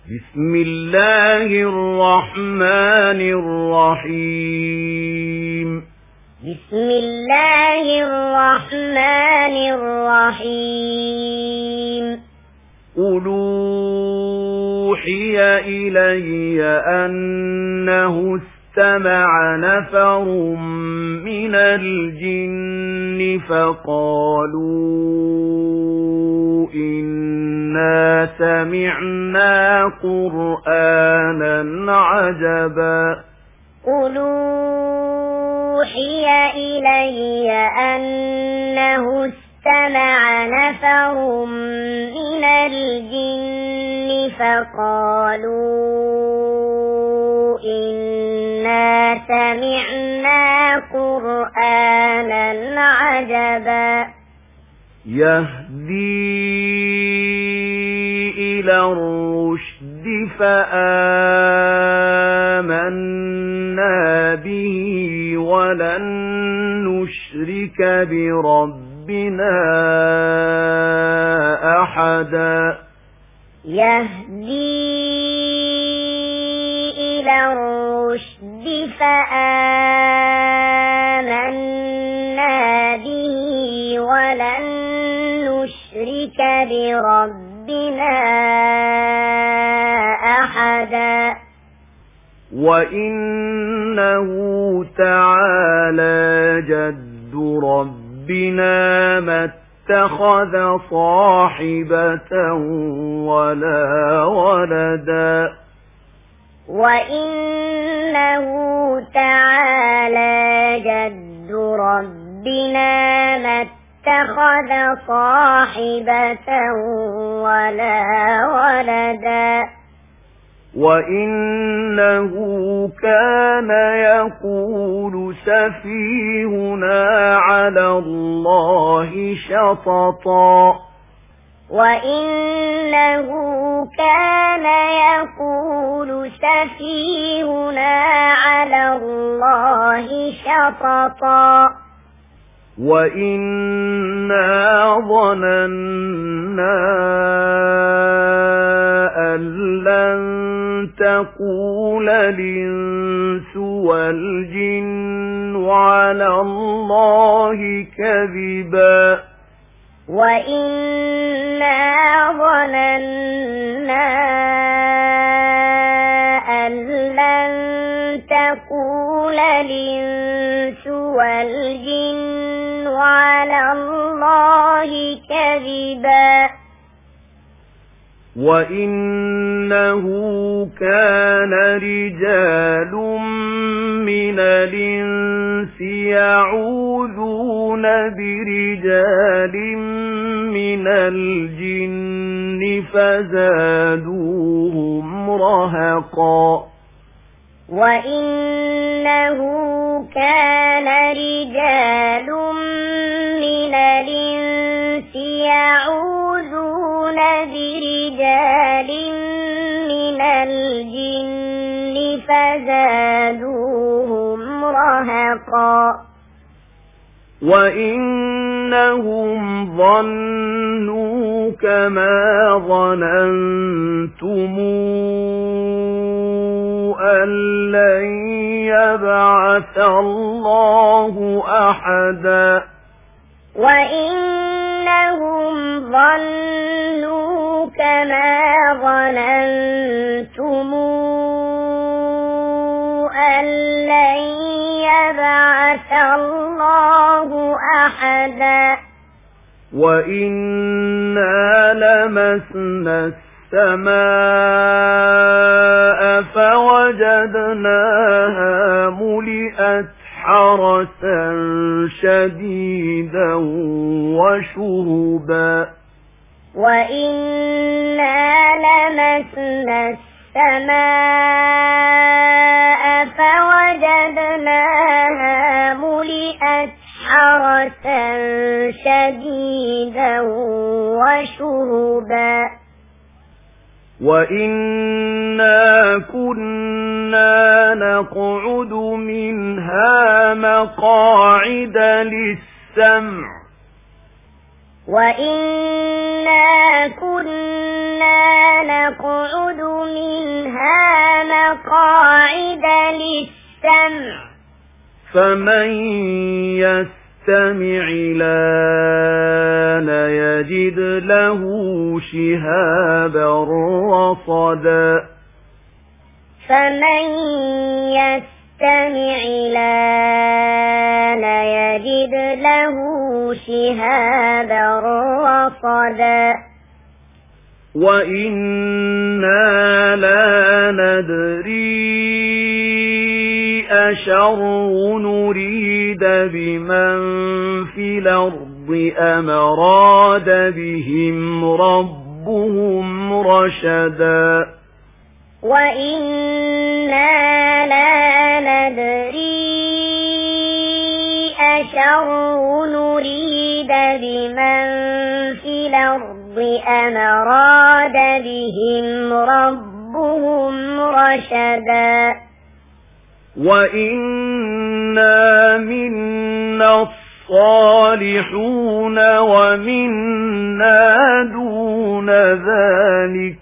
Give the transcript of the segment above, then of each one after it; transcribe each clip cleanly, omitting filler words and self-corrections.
بسم الله الرحمن الرحيم بسم الله الرحمن الرحيم قل أوحي إلي أنه استمع نفر من الجن فقالوا إنا سمعنا قرآنا عجبا قل أوحي إلي أنه استمع نفر من الجن فقالوا إنا سمعنا قرآنا عجبا يهدي إلى الرشد فآمنا به ولن نشرك بربنا أحدا يهدي إلى الرشد فآمنا به ولن نشرك بربنا أحدا وإنه تعالى جد ربنا ما اتخذ صاحبة ولا ولدا وإنه تعالى جد ربنا ما اتخذ صاحبة ولا ولدا وإنه كان يقول سفيهنا على الله شططا وإنه كان يقول سفيهنا على الله شططا وإنا ظننا أن لن تقول الإنس والجن على الله كذبا وإنا ظننا أن لن تقول الإنس والجن على الله كذبا وإنه كان رجال من الإنس يعوذون برجال من الجن فزادوهم رهقا وإنه كان رجال من الإنس يعوذون برجال من الجن فزادوهم رهقا وإنهم ظنوا كما ظننتم أن لن يبعث الله أحدا وإنهم ظنوا كما ظننتم أن لن يبعث الله أحدا وإنا لمسنا السماء فوجدناها ملئت حرسا شديدا وشهبا وإنا لمسنا السماء فوجدناها ملئت حرسا شديدا وشهبا وإنا كنا نقعد منها مقاعد للسمع وإنا كنا نقعد منها مقاعد للسمع فمن يستمع الآن يجد له شهابا رصدا فمن يستمع الآن يجد له شهابا رصدا وإنا لا ندري أشر نريد بمن في الأرض أم أراد بهم ربهم رشدا وإنا لا ندري أشر نريد بمن في الأرض أم أراد بهم ربهم رشدا وإنا منا الصالحون ومنا دون ذلك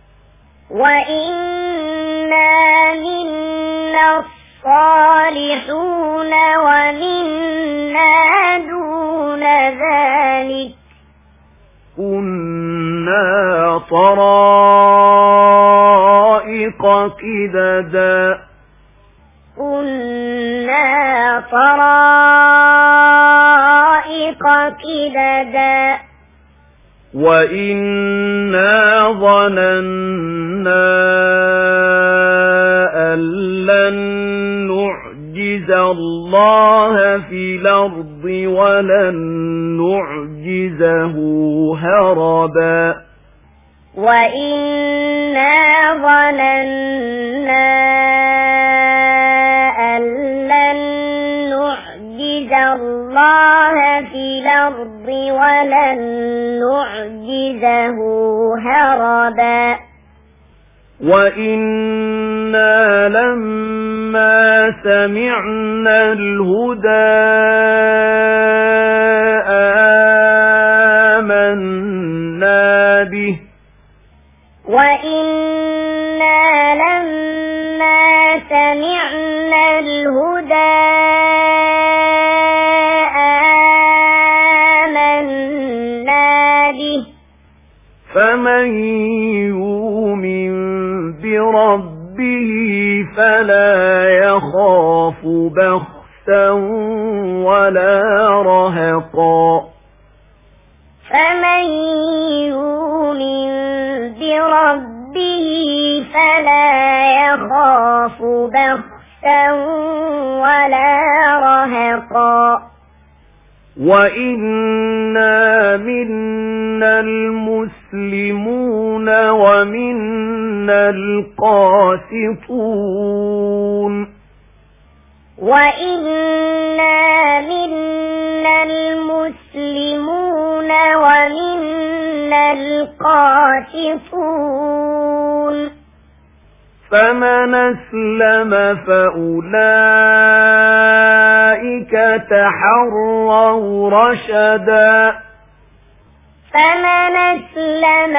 وإنا منا الصالحون ومنا دون ذلك كنا طرائق قددا كنا طرائق قددا وإنا ظننا أن لن نعجز الله في الأرض ولن نعجزه هربا وإنا ظننا أن لن نعجز الله في الأرض ولن نعجزه هربا وإنا لما سمعنا الهدى آمنا به وإنا لما سمعنا الهدى آمنا به فمن يؤمن بربه فلا يخاف بخسا ولا رهقا فمن يؤمن بربه فلا يخاف بخسا ولا رهقا وإنا منا المسلمون ومنا القاسطون وإنا منا المسلمون ومنا القاسطون فمن أسلم فأولئك تحروا رشدا فمن أسلم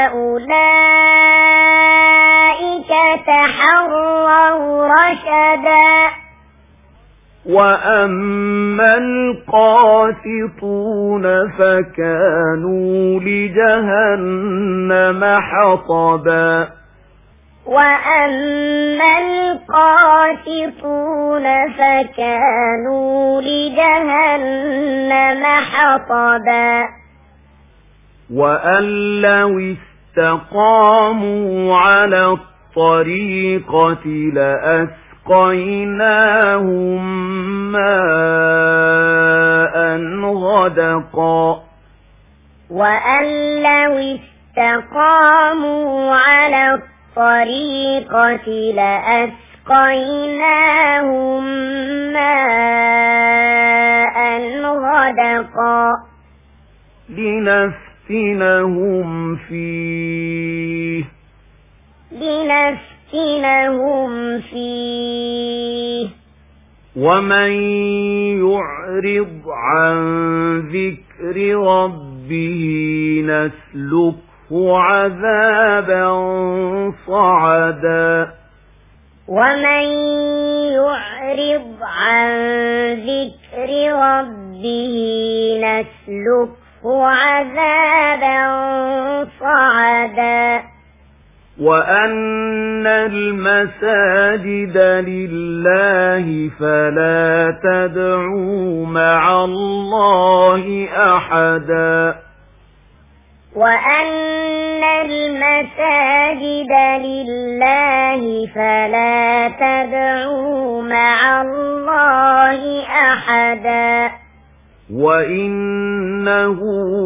فأولئك تحروا رشدا وأما القاسطون فكانوا لجهنم حطبا وأما القاسطون فكانوا لجهنم حطبا وأن لو استقاموا على الطريقة لأسقيناهم ماء غدقا وأن لو استقاموا على الطريقة لأسقيناهم ماء غدقا لنفتنهم فيه ومن يعرض عن ذكر ربه نسلكه عذابا صعدا ومن يعرض عن ذكر ربه نسلكه عذابا صعدا وأن المساجد لله فلا تدعوا مع الله أحدا وأن المساجد لله فلا تدعوا مع الله أحدا وإنه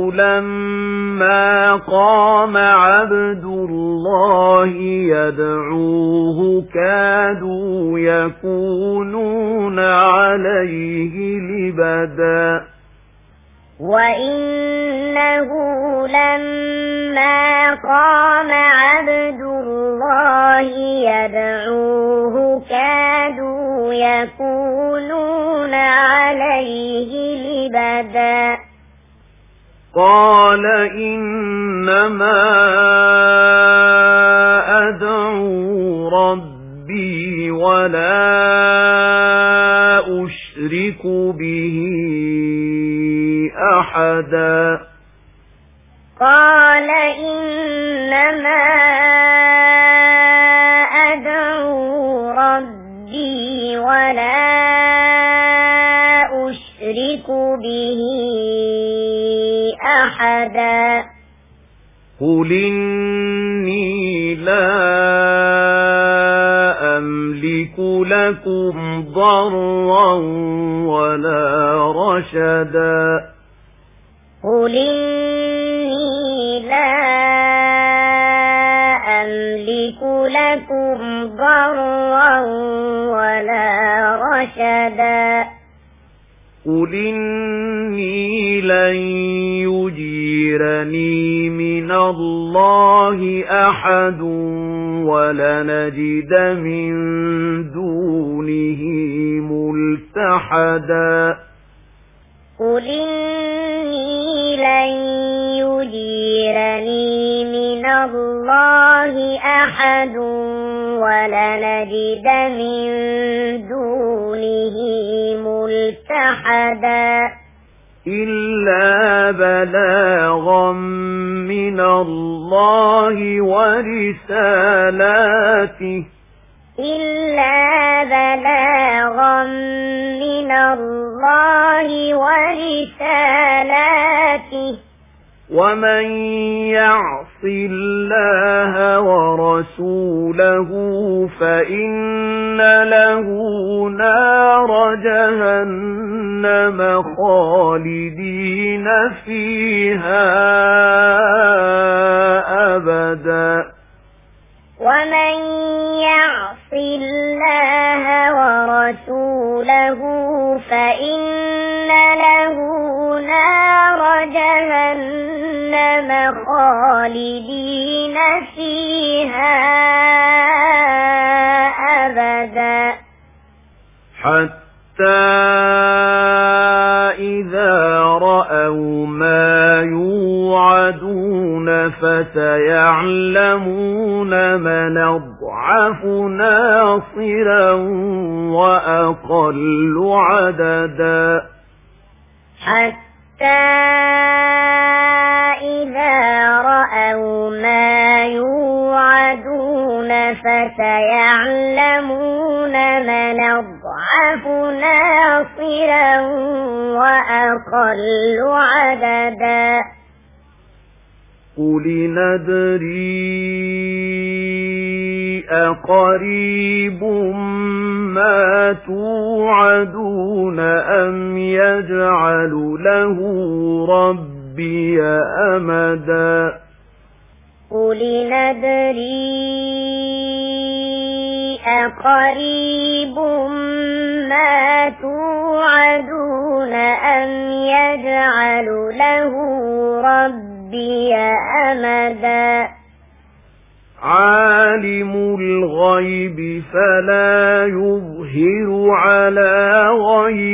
لما قام عبد الله يدعوه كادوا يكونون عليه لبدا وإنه لما قام عبد الله يدعوه كادوا يكونون عليه لبدا قال إنما أدعو ربي ولا أشرك به أحدا قال إنما أدعو ربي ولا أشرك به أحدا قل إني لا أملك لكم ضرا ولا رشدا قل إني لا أملك لكم ضرا ولا رشدا قل إني لن يجيرني من الله أحد ولنجد من دونه ملتحدا قل إني لن يجيرني من الله أحد ولنجد من دونه ملتحدا إلا بلاغا من الله ورسالاته إلا بلاغا من الله ورسالاته ومن يعص الله ورسوله فإن له نار جهنم خالدين فيها أبدا ومن يعص الله ورسوله فإن له نار جهنم خالدين فيها أبدا حتى إذا رأوا ما يوعدون فسيعلمون من أضعف ناصرا وأقل عددا حتى إذا رأوا ما يوعدون فسيعلمون من أضعف ناصرا وأقل عددا قل ندري أقريب ما توعدون أم يجعل له ربي أمدا قل ندري أقريب ما توعدون أم يجعل له ربي أمدا عالم الغيب فلا يظهر على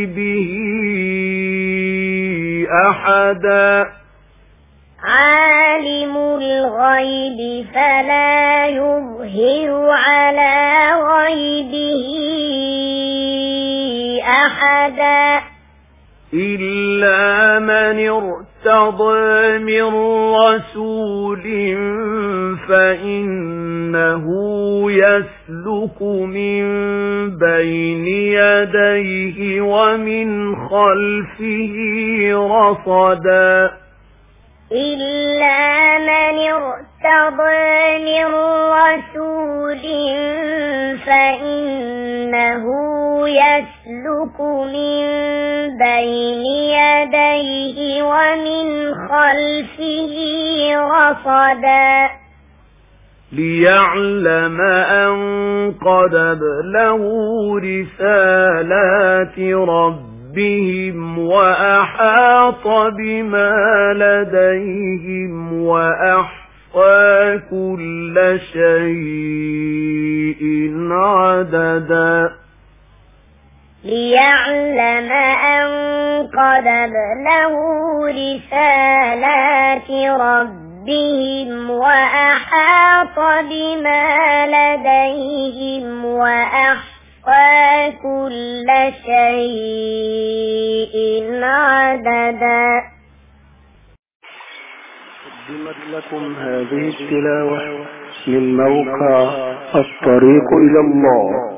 غيبه أحدا عالم الغيب فلا يظهر على غيبه أحدا إلا من ارتضى من رسول فإنه يسلك من بين يديه ومن خلفه رصدا إلا من ارتضى من رسول فإنه يسلك من بين يديه ومن خلفه رصدا ليعلم أن قد أبلغوا رسالات ربهم وأحاط بما لديهم وأحصى كل شيء عددا ليعلم أن قد أبلغوا رسالات ربهم وأحاط بما لديهم وأحصى كل شيء عددا. قدمت لكم هذه التلاوة من موقع الطريق إلى الله.